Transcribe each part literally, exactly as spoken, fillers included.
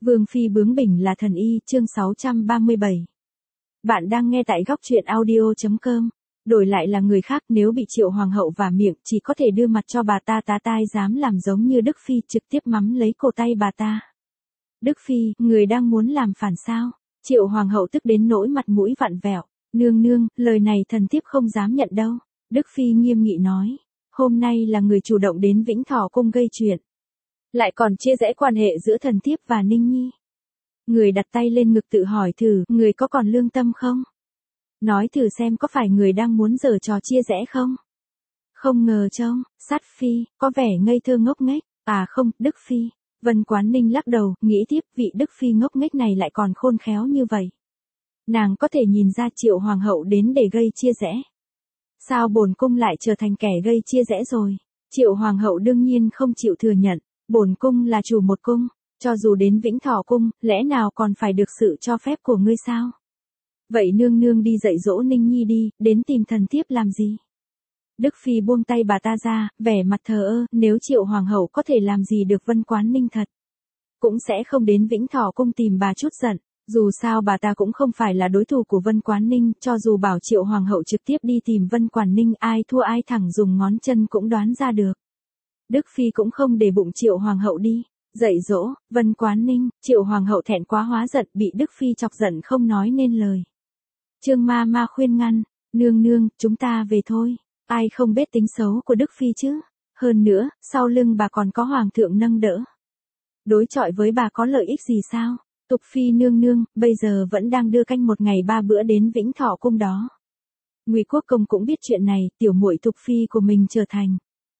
Vương phi bướng bỉnh là thần y, chương sáu trăm ba mươi bảy. Bạn đang nghe tại góc truyện audio chấm com. Đổi lại là người khác, nếu bị Triệu hoàng hậu vả miệng, chỉ có thể đưa mặt cho bà ta tá tai, dám làm giống như Đức phi, trực tiếp mắm lấy cổ tay bà ta. Đức phi, người đang muốn làm phản sao? Triệu hoàng hậu tức đến nỗi mặt mũi vặn vẹo. Nương nương, lời này thần thiếp không dám nhận đâu. Đức phi nghiêm nghị nói. Hôm nay là người chủ động đến Vĩnh Thọ cung gây chuyện, lại còn chia rẽ quan hệ giữa thần thiếp và Ninh Nhi. Người đặt tay lên ngực tự hỏi thử, người có còn lương tâm không? Nói thử xem có phải người đang muốn giở trò chia rẽ không? Không ngờ trông, sát phi, có vẻ ngây thơ ngốc nghếch. À không, Đức phi. Vân Quán Ninh lắc đầu, nghĩ tiếp, vị Đức phi ngốc nghếch này lại còn khôn khéo như vậy. Nàng có thể nhìn ra Triệu hoàng hậu đến để gây chia rẽ. Sao bổn cung lại trở thành kẻ gây chia rẽ rồi? Triệu hoàng hậu đương nhiên không chịu thừa nhận. Bổn cung là chủ một cung, cho dù đến Vĩnh Thọ cung, lẽ nào còn phải được sự cho phép của ngươi sao? Vậy nương nương đi dạy dỗ Ninh Nhi đi, đến tìm thần thiếp làm gì? Đức phi buông tay bà ta ra, vẻ mặt thờ ơ, nếu Triệu hoàng hậu có thể làm gì được Vân Quán Ninh thật, cũng sẽ không đến Vĩnh Thọ cung tìm bà chút giận. Dù sao bà ta cũng không phải là đối thủ của Vân Quán Ninh, cho dù bảo Triệu hoàng hậu trực tiếp đi tìm Vân Quán Ninh, ai thua ai thẳng dùng ngón chân cũng đoán ra được. Đức phi cũng không để bụng Triệu hoàng hậu đi dạy dỗ Vân Quán Ninh. Triệu hoàng hậu thẹn quá hóa giận, bị Đức phi chọc giận không nói nên lời. Trương ma ma khuyên ngăn, nương nương, chúng ta về thôi. Ai không biết tính xấu của Đức phi chứ? Hơn nữa, sau lưng bà còn có hoàng thượng nâng đỡ. Đối chọi với bà có lợi ích gì sao? Tục phi nương nương, bây giờ vẫn đang đưa canh một ngày ba bữa đến Vĩnh Thọ cung đó. Ngụy Quốc công cũng biết chuyện này, tiểu muội Tục phi của mình trở thành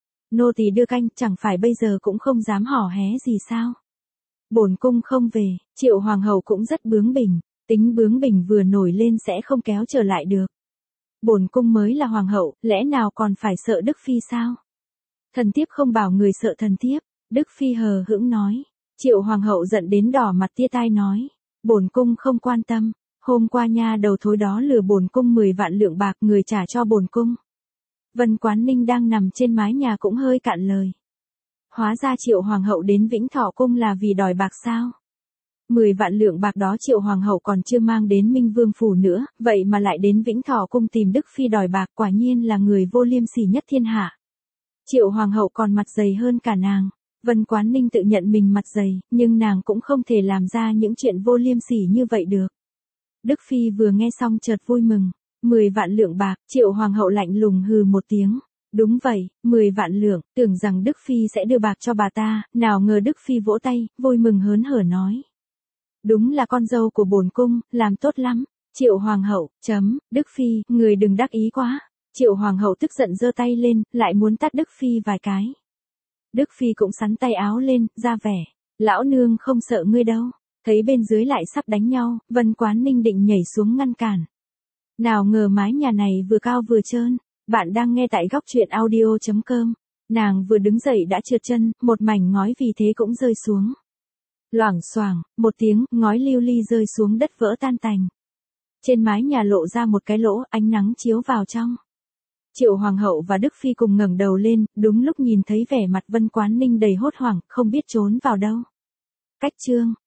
nô tỳ đưa canh, chẳng phải bây giờ cũng không dám hò hé gì sao? Bổn cung không về. Triệu hoàng hậu cũng rất bướng bỉnh, tính bướng bỉnh vừa nổi lên sẽ không kéo trở lại được. Bổn cung mới là hoàng hậu, lẽ nào còn phải sợ Đức phi sao? Thần thiếp không bảo người sợ thần thiếp. Đức phi hờ hững nói. Triệu hoàng hậu giận đến đỏ mặt tia tai nói. Bổn cung không quan tâm. Hôm qua nha đầu thối đó lừa bổn cung mười vạn lượng bạc, người trả cho bổn cung. Vân Quán Ninh đang nằm trên mái nhà cũng hơi cạn lời. Hóa ra Triệu hoàng hậu đến Vĩnh Thọ cung là vì đòi bạc sao? Mười vạn lượng bạc đó Triệu hoàng hậu còn chưa mang đến Minh Vương phủ nữa, vậy mà lại đến Vĩnh Thọ cung tìm Đức phi đòi bạc, quả nhiên là người vô liêm sỉ nhất thiên hạ. Triệu hoàng hậu còn mặt dày hơn cả nàng. Vân Quán Ninh tự nhận mình mặt dày, nhưng nàng cũng không thể làm ra những chuyện vô liêm sỉ như vậy được. Đức phi vừa nghe xong chợt vui mừng. Mười vạn lượng bạc, Triệu hoàng hậu lạnh lùng hừ một tiếng. Đúng vậy, mười vạn lượng, tưởng rằng Đức phi sẽ đưa bạc cho bà ta, nào ngờ Đức phi vỗ tay, vui mừng hớn hở nói. Đúng là con dâu của bổn cung, làm tốt lắm. Triệu hoàng hậu, chấm, Đức phi, người đừng đắc ý quá. Triệu hoàng hậu tức giận giơ tay lên, lại muốn tát Đức phi vài cái. Đức phi cũng xắn tay áo lên, ra vẻ, lão nương không sợ ngươi đâu. Thấy bên dưới lại sắp đánh nhau, Vân Quán Ninh định nhảy xuống ngăn cản. Nào ngờ mái nhà này vừa cao vừa trơn. Bạn đang nghe tại góc truyện audio chấm com. Nàng vừa đứng dậy đã trượt chân, một mảnh ngói vì thế cũng rơi xuống. Loảng xoảng, một tiếng, ngói lưu ly rơi xuống đất vỡ tan tành. Trên mái nhà lộ ra một cái lỗ, ánh nắng chiếu vào trong. Triệu hoàng hậu và Đức phi cùng ngẩng đầu lên, đúng lúc nhìn thấy vẻ mặt Vân Quán Ninh đầy hốt hoảng, không biết trốn vào đâu. Cách chương